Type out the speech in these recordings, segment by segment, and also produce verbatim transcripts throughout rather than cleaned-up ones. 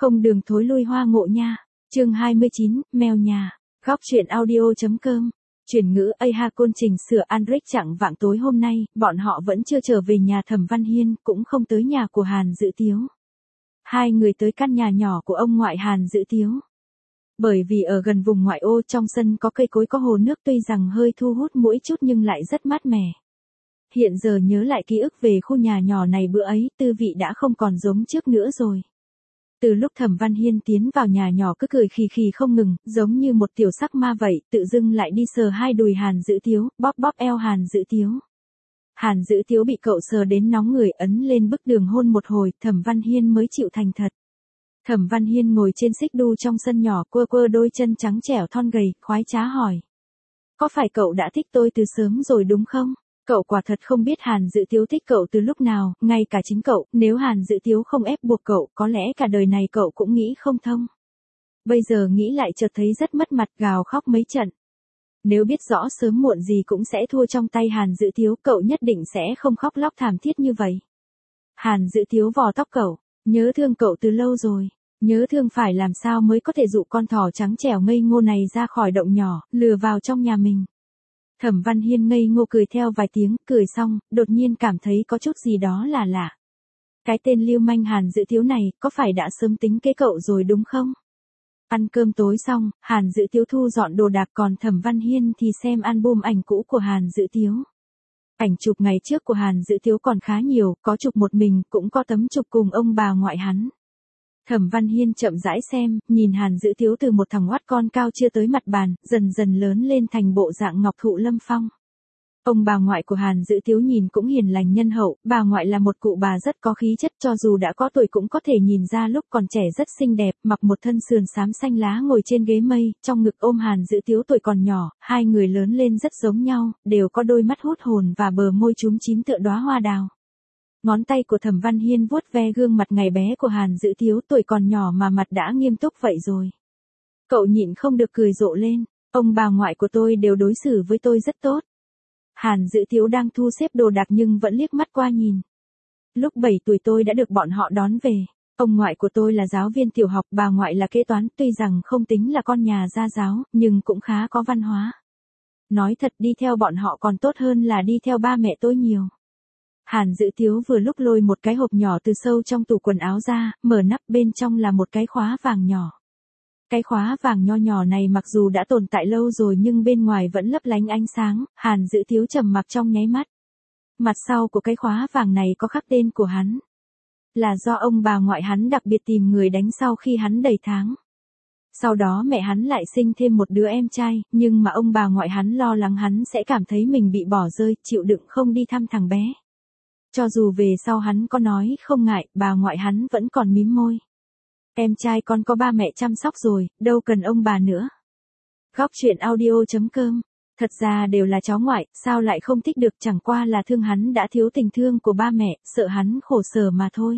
Không đường thối lui hoa ngộ nha. Chương hai mươi chín, mèo nhà. Góc truyện audio.com. Chuyển ngữ A ha côn trình sửa Andric chặng vạng tối hôm nay, bọn họ vẫn chưa trở về nhà Thẩm Văn Hiên, cũng không tới nhà của Hàn Dữ Tiếu. Hai người tới căn nhà nhỏ của ông ngoại Hàn Dữ Tiếu. Bởi vì ở gần vùng ngoại ô, trong sân có cây cối có hồ nước, tuy rằng hơi thu hút mũi chút nhưng lại rất mát mẻ. Hiện giờ nhớ lại ký ức về khu nhà nhỏ này bữa ấy, tư vị đã không còn giống trước nữa rồi. Từ lúc Thẩm Văn Hiên tiến vào nhà nhỏ cứ cười khì khì không ngừng, giống như một tiểu sắc ma vậy, tự dưng lại đi sờ hai đùi Hàn Dữ Tiếu, bóp bóp eo Hàn Dữ Tiếu. Hàn Dữ Tiếu bị cậu sờ đến nóng người, ấn lên bức đường hôn một hồi, Thẩm Văn Hiên mới chịu thành thật. Thẩm Văn Hiên ngồi trên xích đu trong sân nhỏ, quơ quơ đôi chân trắng trẻo thon gầy, khoái trá hỏi. Có phải cậu đã thích tôi từ sớm rồi đúng không? Cậu quả thật không biết Hàn Dữ Tiếu thích cậu từ lúc nào, ngay cả chính cậu, nếu Hàn Dữ Tiếu không ép buộc cậu, có lẽ cả đời này cậu cũng nghĩ không thông. Bây giờ nghĩ lại chợt thấy rất mất mặt, gào khóc mấy trận. Nếu biết rõ sớm muộn gì cũng sẽ thua trong tay Hàn Dữ Tiếu, cậu nhất định sẽ không khóc lóc thảm thiết như vậy. Hàn Dữ Tiếu vò tóc cậu, nhớ thương cậu từ lâu rồi. Nhớ thương phải làm sao mới có thể dụ con thỏ trắng trẻo ngây ngô này ra khỏi động nhỏ, lừa vào trong nhà mình. Thẩm Văn Hiên ngây ngô cười theo vài tiếng, cười xong, đột nhiên cảm thấy có chút gì đó là lạ. Cái tên lưu manh Hàn Dữ Tiếu này, có phải đã sớm tính kế cậu rồi đúng không? Ăn cơm tối xong, Hàn Dữ Tiếu thu dọn đồ đạc, còn Thẩm Văn Hiên thì xem album ảnh cũ của Hàn Dữ Tiếu. Ảnh chụp ngày trước của Hàn Dữ Tiếu còn khá nhiều, có chụp một mình, cũng có tấm chụp cùng ông bà ngoại hắn. Thẩm Văn Hiên chậm rãi xem, nhìn Hàn Dữ Tiếu từ một thằng oát con cao chưa tới mặt bàn, dần dần lớn lên thành bộ dạng ngọc thụ lâm phong. Ông bà ngoại của Hàn Dữ Tiếu nhìn cũng hiền lành nhân hậu, bà ngoại là một cụ bà rất có khí chất, cho dù đã có tuổi cũng có thể nhìn ra lúc còn trẻ rất xinh đẹp, mặc một thân sườn xám xanh lá ngồi trên ghế mây, trong ngực ôm Hàn Dữ Tiếu tuổi còn nhỏ, hai người lớn lên rất giống nhau, đều có đôi mắt hút hồn và bờ môi chúm chím tựa đóa hoa đào. Ngón tay của Thẩm Văn Hiên vuốt ve gương mặt ngày bé của Hàn Dữ Tiếu, tuổi còn nhỏ mà mặt đã nghiêm túc vậy rồi. Cậu nhịn không được cười rộ lên, ông bà ngoại của tôi đều đối xử với tôi rất tốt. Hàn Dữ Tiếu đang thu xếp đồ đạc nhưng vẫn liếc mắt qua nhìn. Lúc bảy tuổi tôi đã được bọn họ đón về. Ông ngoại của tôi là giáo viên tiểu học, bà ngoại là kế toán, tuy rằng không tính là con nhà gia giáo, nhưng cũng khá có văn hóa. Nói thật, đi theo bọn họ còn tốt hơn là đi theo ba mẹ tôi nhiều. Hàn Dữ Tiếu vừa lúc lôi một cái hộp nhỏ từ sâu trong tủ quần áo ra, mở nắp, bên trong là một cái khóa vàng nhỏ. Cái khóa vàng nho nhỏ này mặc dù đã tồn tại lâu rồi nhưng bên ngoài vẫn lấp lánh ánh sáng, Hàn Dữ Tiếu trầm mặc trong nháy mắt. Mặt sau của cái khóa vàng này có khắc tên của hắn. Là do ông bà ngoại hắn đặc biệt tìm người đánh sau khi hắn đầy tháng. Sau đó mẹ hắn lại sinh thêm một đứa em trai, nhưng mà ông bà ngoại hắn lo lắng hắn sẽ cảm thấy mình bị bỏ rơi, chịu đựng không đi thăm thằng bé. Cho dù về sau hắn có nói không ngại, bà ngoại hắn vẫn còn mím môi. Em trai con có ba mẹ chăm sóc rồi, đâu cần ông bà nữa. Góc truyện audio.com. Thật ra đều là cháu ngoại, sao lại không thích được, chẳng qua là thương hắn đã thiếu tình thương của ba mẹ, sợ hắn khổ sở mà thôi.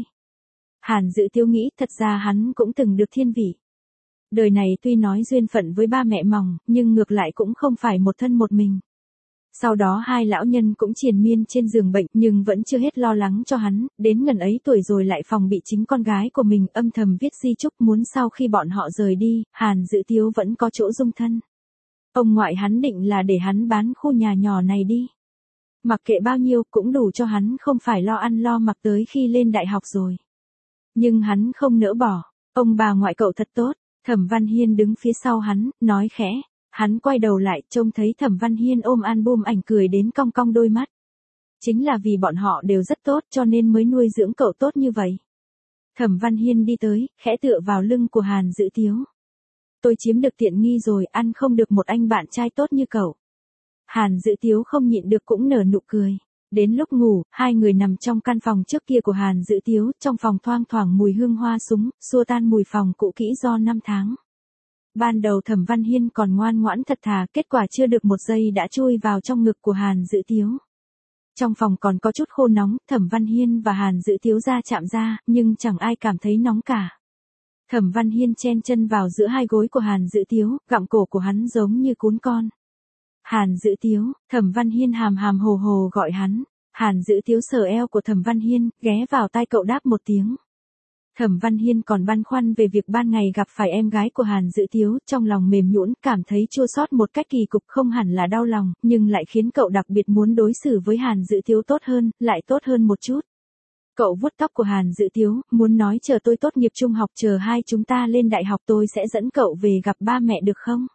Hàn Dữ Tiếu nghĩ thật ra hắn cũng từng được thiên vị. Đời này tuy nói duyên phận với ba mẹ mỏng, nhưng ngược lại cũng không phải một thân một mình. Sau đó hai lão nhân cũng triền miên trên giường bệnh nhưng vẫn chưa hết lo lắng cho hắn, đến ngần ấy tuổi rồi lại phòng bị chính con gái của mình âm thầm viết di chúc muốn sau khi bọn họ rời đi, Hàn Dữ Tiếu vẫn có chỗ dung thân. Ông ngoại hắn định là để hắn bán khu nhà nhỏ này đi. Mặc kệ bao nhiêu cũng đủ cho hắn không phải lo ăn lo mặc tới khi lên đại học rồi. Nhưng hắn không nỡ bỏ, ông bà ngoại cậu thật tốt. Thẩm Văn Hiên đứng phía sau hắn, nói khẽ. Hắn quay đầu lại, trông thấy Thẩm Văn Hiên ôm album ảnh cười đến cong cong đôi mắt. Chính là vì bọn họ đều rất tốt cho nên mới nuôi dưỡng cậu tốt như vậy. Thẩm Văn Hiên đi tới, khẽ tựa vào lưng của Hàn Dữ Tiếu. Tôi chiếm được tiện nghi rồi, ăn không được một anh bạn trai tốt như cậu. Hàn Dữ Tiếu không nhịn được cũng nở nụ cười. Đến lúc ngủ, hai người nằm trong căn phòng trước kia của Hàn Dữ Tiếu, trong phòng thoang thoảng mùi hương hoa súng, xua tan mùi phòng cũ kỹ do năm tháng. Ban đầu Thẩm Văn Hiên còn ngoan ngoãn thật thà, kết quả chưa được một giây đã chui vào trong ngực của Hàn Dữ Tiếu. Trong phòng còn có chút khô nóng, Thẩm Văn Hiên và Hàn Dữ Tiếu ra chạm ra, nhưng chẳng ai cảm thấy nóng cả. Thẩm Văn Hiên chen chân vào giữa hai gối của Hàn Dữ Tiếu, gặm cổ của hắn giống như cún con. Hàn Dữ Tiếu, Thẩm Văn Hiên hàm hàm hồ hồ gọi hắn. Hàn Dữ Tiếu sờ eo của Thẩm Văn Hiên, ghé vào tai cậu đáp một tiếng. Thẩm Văn Hiên còn băn khoăn về việc ban ngày gặp phải em gái của Hàn Dữ Tiếu, trong lòng mềm nhũn, cảm thấy chua xót một cách kỳ cục, không hẳn là đau lòng, nhưng lại khiến cậu đặc biệt muốn đối xử với Hàn Dữ Tiếu tốt hơn, lại tốt hơn một chút. Cậu vuốt tóc của Hàn Dữ Tiếu, muốn nói chờ tôi tốt nghiệp trung học, chờ hai chúng ta lên đại học tôi sẽ dẫn cậu về gặp ba mẹ được không?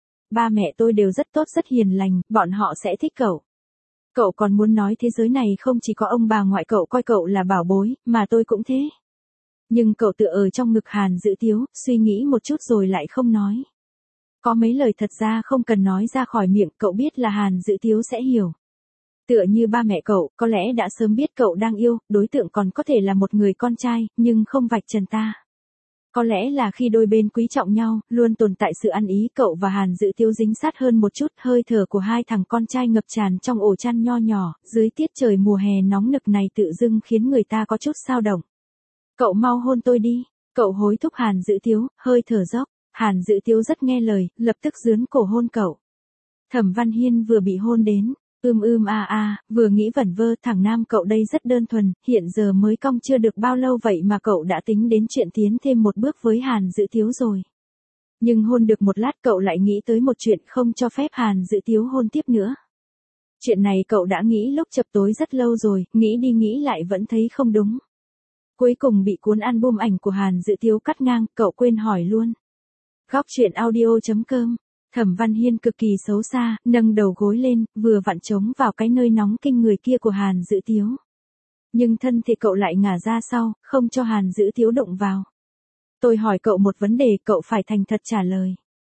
Ba mẹ tôi đều rất tốt rất hiền lành, bọn họ sẽ thích cậu. Cậu còn muốn nói thế giới này không chỉ có ông bà ngoại cậu coi cậu là bảo bối, mà tôi cũng thế. Nhưng cậu tựa ở trong ngực Hàn Dữ Tiếu, suy nghĩ một chút rồi lại không nói. Có mấy lời thật ra không cần nói ra khỏi miệng, cậu biết là Hàn Dữ Tiếu sẽ hiểu. Tựa như ba mẹ cậu, có lẽ đã sớm biết cậu đang yêu, đối tượng còn có thể là một người con trai, nhưng không vạch trần ta. Có lẽ là khi đôi bên quý trọng nhau, luôn tồn tại sự ăn ý, cậu và Hàn Dữ Tiếu dính sát hơn một chút, hơi thở của hai thằng con trai ngập tràn trong ổ chăn nho nhỏ, dưới tiết trời mùa hè nóng nực này tự dưng khiến người ta có chút xao động. Cậu mau hôn tôi đi, cậu hối thúc Hàn Dữ Tiếu, hơi thở dốc, Hàn Dữ Tiếu rất nghe lời, lập tức dướn cổ hôn cậu. Thẩm Văn Hiên vừa bị hôn đến, ưm ưm a a, vừa nghĩ vẩn vơ, thằng nam cậu đây rất đơn thuần, hiện giờ mới cong chưa được bao lâu vậy mà cậu đã tính đến chuyện tiến thêm một bước với Hàn Dữ Tiếu rồi. Nhưng hôn được một lát cậu lại nghĩ tới một chuyện, không cho phép Hàn Dữ Tiếu hôn tiếp nữa. Chuyện này cậu đã nghĩ lúc chập tối rất lâu rồi, nghĩ đi nghĩ lại vẫn thấy không đúng. Cuối cùng bị cuốn album ảnh của Hàn Dữ Tiếu cắt ngang, cậu quên hỏi luôn. Góc truyện audio chấm com. Thẩm Văn Hiên cực kỳ xấu xa, nâng đầu gối lên, vừa vặn trống vào cái nơi nóng kinh người kia của Hàn Dữ Tiếu. Nhưng thân thì cậu lại ngả ra sau, không cho Hàn Dữ Tiếu động vào. Tôi hỏi cậu một vấn đề, cậu phải thành thật trả lời.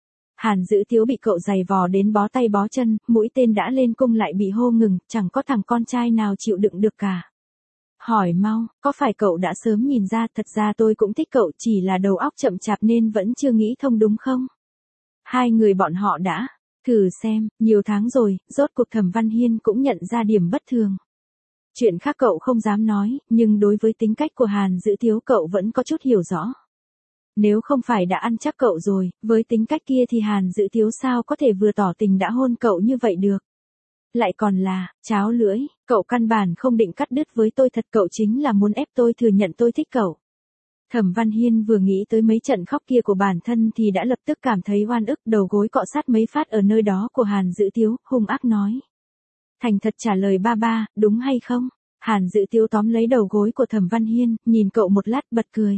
Hàn Dữ Tiếu bị cậu giày vò đến bó tay bó chân, mũi tên đã lên cung lại bị hô ngừng, chẳng có thằng con trai nào chịu đựng được cả. Hỏi mau, có phải cậu đã sớm nhìn ra, thật ra tôi cũng thích cậu, chỉ là đầu óc chậm chạp nên vẫn chưa nghĩ thông đúng không? Hai người bọn họ đã, thử xem, nhiều tháng rồi, rốt cuộc Thẩm Văn Hiên cũng nhận ra điểm bất thường. Chuyện khác cậu không dám nói, nhưng đối với tính cách của Hàn Dữ Tiếu cậu vẫn có chút hiểu rõ. Nếu không phải đã ăn chắc cậu rồi, với tính cách kia thì Hàn Dữ Tiếu sao có thể vừa tỏ tình đã hôn cậu như vậy được. Lại còn là, cháo lưỡi, cậu căn bản không định cắt đứt với tôi thật, cậu chính là muốn ép tôi thừa nhận tôi thích cậu. Thẩm Văn Hiên vừa nghĩ tới mấy trận khóc kia của bản thân thì đã lập tức cảm thấy oan ức, đầu gối cọ sát mấy phát ở nơi đó của Hàn Dữ Tiếu, hung ác nói. Thành thật trả lời ba ba, đúng hay không? Hàn Dữ Tiếu tóm lấy đầu gối của Thẩm Văn Hiên, nhìn cậu một lát bật cười.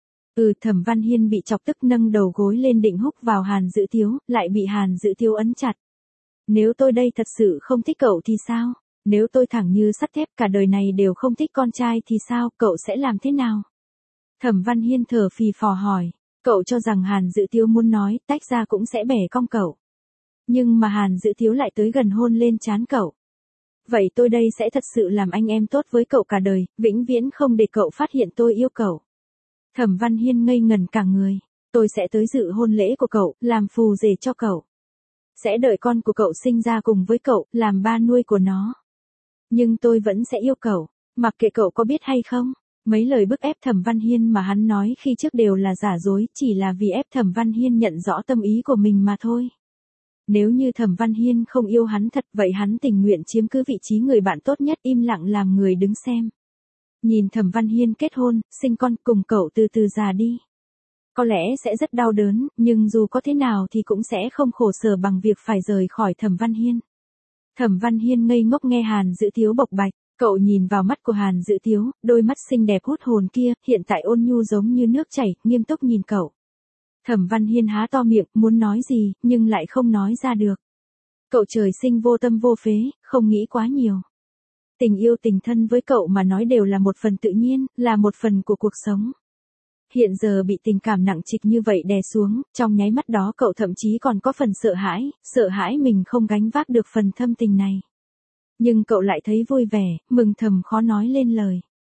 Ừ, Thẩm Văn Hiên bị chọc tức nâng đầu gối lên định húc vào Hàn Dữ Tiếu, lại bị Hàn Dữ Tiếu ấn chặt. Nếu tôi đây thật sự không thích cậu thì sao? Nếu tôi thẳng như sắt thép cả đời này đều không thích con trai thì sao, cậu sẽ làm thế nào? Thẩm Văn Hiên thở phì phò hỏi, cậu cho rằng Hàn Dữ Tiếu muốn nói, tách ra cũng sẽ bẻ cong cậu. Nhưng mà Hàn Dữ Tiếu lại tới gần hôn lên trán cậu. Vậy tôi đây sẽ thật sự làm anh em tốt với cậu cả đời, vĩnh viễn không để cậu phát hiện tôi yêu cậu. Thẩm Văn Hiên ngây ngần cả người, tôi sẽ tới dự hôn lễ của cậu, làm phù rể cho cậu. Sẽ đợi con của cậu sinh ra cùng với cậu, làm ba nuôi của nó. Nhưng tôi vẫn sẽ yêu cậu, mặc kệ cậu có biết hay không. Mấy lời bức ép Thẩm Văn Hiên mà hắn nói khi trước đều là giả dối, chỉ là vì ép Thẩm Văn Hiên nhận rõ tâm ý của mình mà thôi. Nếu như Thẩm Văn Hiên không yêu hắn thật, vậy hắn tình nguyện chiếm cứ vị trí người bạn tốt nhất, im lặng làm người đứng xem. Nhìn Thẩm Văn Hiên kết hôn, sinh con, cùng cậu từ từ già đi. Có lẽ sẽ rất đau đớn, nhưng dù có thế nào thì cũng sẽ không khổ sở bằng việc phải rời khỏi Thẩm Văn Hiên. Thẩm Văn Hiên ngây ngốc nghe Hàn Dữ Tiếu bộc bạch, cậu nhìn vào mắt của Hàn Dữ Tiếu, đôi mắt xinh đẹp hút hồn kia, hiện tại ôn nhu giống như nước chảy, nghiêm túc nhìn cậu. Thẩm Văn Hiên há to miệng, muốn nói gì, nhưng lại không nói ra được. Cậu trời sinh vô tâm vô phế, không nghĩ quá nhiều. Tình yêu tình thân với cậu mà nói đều là một phần tự nhiên, là một phần của cuộc sống. Hiện giờ bị tình cảm nặng trịch như vậy đè xuống, trong nháy mắt đó cậu thậm chí còn có phần sợ hãi, sợ hãi mình không gánh vác được phần thâm tình này. Nhưng cậu lại thấy vui vẻ, mừng thầm khó nói lên lời.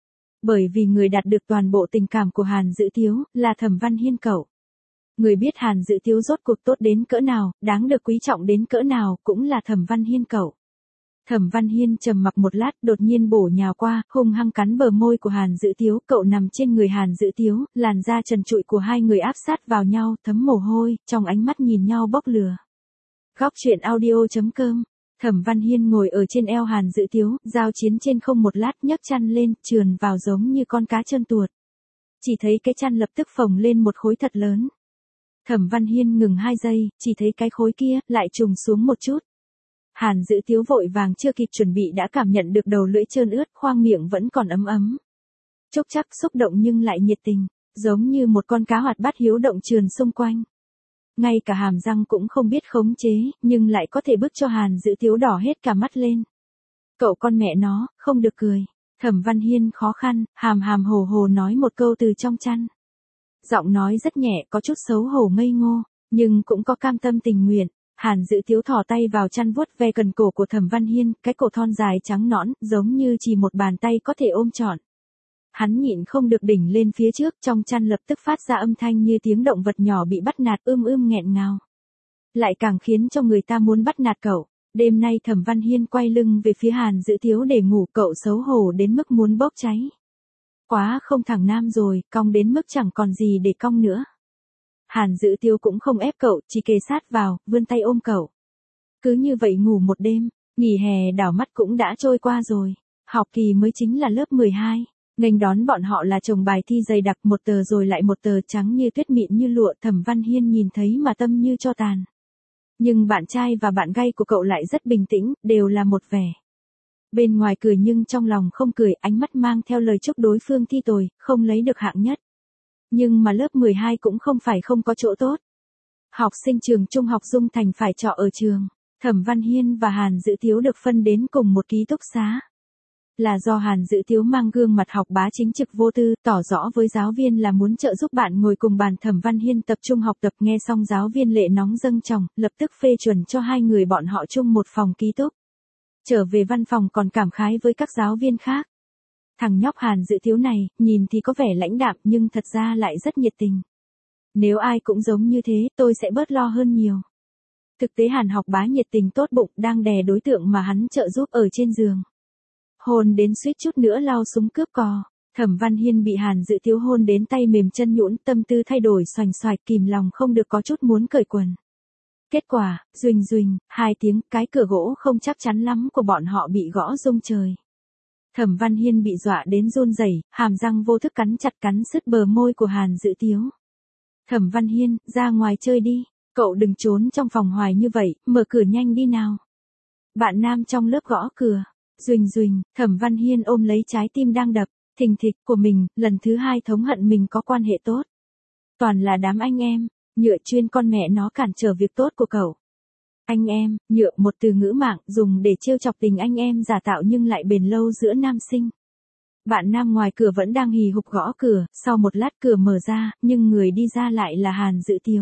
Bởi vì người đạt được toàn bộ tình cảm của Hàn Dữ Tiếu, là Thẩm Văn Hiên cậu. Người biết Hàn Dữ Tiếu rốt cuộc tốt đến cỡ nào, đáng được quý trọng đến cỡ nào, cũng là Thẩm Văn Hiên cậu. Thẩm Văn Hiên trầm mặc một lát, đột nhiên bổ nhào qua, hung hăng cắn bờ môi của Hàn Dữ Tiếu, cậu nằm trên người Hàn Dữ Tiếu, làn da trần trụi của hai người áp sát vào nhau, thấm mồ hôi, trong ánh mắt nhìn nhau bốc lửa. Góc truyện audio chấm com. Thẩm Văn Hiên ngồi ở trên eo Hàn Dữ Tiếu, giao chiến trên không một lát, nhấc chăn lên, trườn vào giống như con cá trơn tuột. chỉ thấy cái chăn lập tức phồng lên một khối thật lớn. Thẩm Văn Hiên ngừng hai giây, chỉ thấy cái khối kia lại trùng xuống một chút. Hàn Dữ Tiếu vội vàng chưa kịp chuẩn bị đã cảm nhận được đầu lưỡi trơn ướt, khoang miệng vẫn còn ấm ấm. Chốc chắc xúc động nhưng lại nhiệt tình, giống như một con cá hoạt bát hiếu động trườn xung quanh. Ngay cả hàm răng cũng không biết khống chế, nhưng lại có thể bức cho Hàn Dữ Tiếu đỏ hết cả mắt lên. Cậu con mẹ nó, không được cười. Thẩm Văn Hiên khó khăn, hàm hàm hồ hồ nói một câu từ trong chăn. Giọng nói rất nhẹ, có chút xấu hổ ngây ngô, nhưng cũng có cam tâm tình nguyện. Hàn Dữ Tiếu thò tay vào chăn vuốt ve cần cổ của Thẩm Văn Hiên, cái cổ thon dài trắng nõn, giống như chỉ một bàn tay có thể ôm trọn. Hắn nhịn không được đỉnh lên phía trước, trong chăn lập tức phát ra âm thanh như tiếng động vật nhỏ bị bắt nạt ưm ưm nghẹn ngào. Lại càng khiến cho người ta muốn bắt nạt cậu. Đêm nay Thẩm Văn Hiên quay lưng về phía Hàn Dữ Tiếu để ngủ, cậu xấu hổ đến mức muốn bốc cháy. Quá không thẳng nam rồi, cong đến mức chẳng còn gì để cong nữa. Hàn Dữ Tiếu cũng không ép cậu, chỉ kề sát vào, vươn tay ôm cậu. Cứ như vậy ngủ một đêm, nghỉ hè đảo mắt cũng đã trôi qua rồi. Học kỳ mới chính là lớp mười hai. Nghênh đón bọn họ là chồng bài thi dày đặc, một tờ rồi lại một tờ, trắng như tuyết mịn như lụa. Thẩm Văn Hiên nhìn thấy mà tâm như tro tàn. Nhưng bạn trai và bạn gay của cậu lại rất bình tĩnh, đều là một vẻ. Bên ngoài cười nhưng trong lòng không cười, ánh mắt mang theo lời chúc đối phương thi tồi, không lấy được hạng nhất. Nhưng mà lớp mười hai cũng không phải không có chỗ tốt. Học sinh trường trung học Dung Thành phải trọ ở trường. Thẩm Văn Hiên và Hàn Dữ Tiếu được phân đến cùng một ký túc xá. Là do Hàn Dữ Tiếu mang gương mặt học bá chính trực vô tư, tỏ rõ với giáo viên là muốn trợ giúp bạn ngồi cùng bàn. Thẩm Văn Hiên tập trung học tập, nghe xong giáo viên lệ nóng dâng tròng, lập tức phê chuẩn cho hai người bọn họ chung một phòng ký túc. Trở về văn phòng còn cảm khái với các giáo viên khác. Thằng nhóc Hàn Dữ Tiếu này, nhìn thì có vẻ lãnh đạm nhưng thật ra lại rất nhiệt tình. Nếu ai cũng giống như thế, tôi sẽ bớt lo hơn nhiều. Thực tế Hàn học bá nhiệt tình tốt bụng, đang đè đối tượng mà hắn trợ giúp ở trên giường. Hôn đến suýt chút nữa lao súng cướp cò. Thẩm Văn Hiên bị Hàn Dữ Tiếu hôn đến tay mềm chân nhũn, tâm tư thay đổi xoành xoạch, kìm lòng không được có chút muốn cởi quần. Kết quả, duỳnh duỳnh, hai tiếng, cái cửa gỗ không chắc chắn lắm của bọn họ bị gõ rung trời. Thẩm Văn Hiên bị dọa đến run rẩy, hàm răng vô thức cắn chặt cắn sứt bờ môi của Hàn Dữ Tiếu. Thẩm Văn Hiên, ra ngoài chơi đi, cậu đừng trốn trong phòng hoài như vậy, mở cửa nhanh đi nào. Bạn nam trong lớp gõ cửa. Duỳnh duỳnh, Thẩm Văn Hiên ôm lấy trái tim đang đập, thình thịch của mình, lần thứ hai thống hận mình có quan hệ tốt. Toàn là đám anh em, nhựa chuyên con mẹ nó cản trở việc tốt của cậu. Anh em, nhựa một từ ngữ mạng dùng để trêu chọc tình anh em giả tạo nhưng lại bền lâu giữa nam sinh. Bạn nam ngoài cửa vẫn đang hì hục gõ cửa, sau một lát cửa mở ra, nhưng người đi ra lại là Hàn Dữ Tiếu.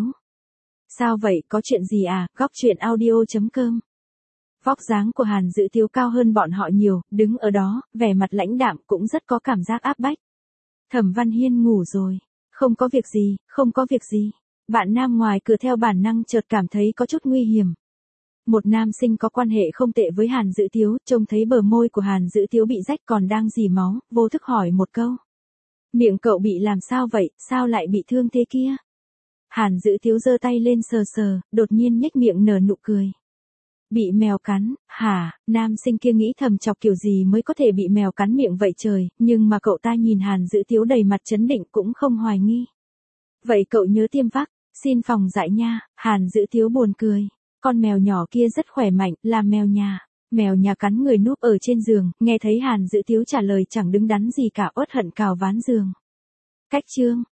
Sao vậy, có chuyện gì à? Góc truyện audio chấm com. Vóc dáng của Hàn Dữ Tiếu cao hơn bọn họ nhiều, đứng ở đó, vẻ mặt lãnh đạm cũng rất có cảm giác áp bách. Thẩm Văn Hiên ngủ rồi. Không có việc gì, không có việc gì. Bạn nam ngoài cửa theo bản năng chợt cảm thấy có chút nguy hiểm. Một nam sinh có quan hệ không tệ với Hàn Dữ Tiếu, trông thấy bờ môi của Hàn Dữ Tiếu bị rách còn đang rỉ máu, vô thức hỏi một câu. Miệng cậu bị làm sao vậy, sao lại bị thương thế kia? Hàn Dữ Tiếu giơ tay lên sờ sờ, đột nhiên nhếch miệng nở nụ cười. Bị mèo cắn, hả? Nam sinh kia nghĩ thầm chọc kiểu gì mới có thể bị mèo cắn miệng vậy trời, nhưng mà cậu ta nhìn Hàn Dữ Tiếu đầy mặt trấn định cũng không hoài nghi. Vậy cậu nhớ tiêm vắc, xin phòng dại nha. Hàn Dữ Tiếu buồn cười. Con mèo nhỏ kia rất khỏe mạnh, là mèo nhà. Mèo nhà cắn người núp ở trên giường, nghe thấy Hàn Dữ Tiếu trả lời chẳng đứng đắn gì cả, uất hận cào ván giường. Cách chương.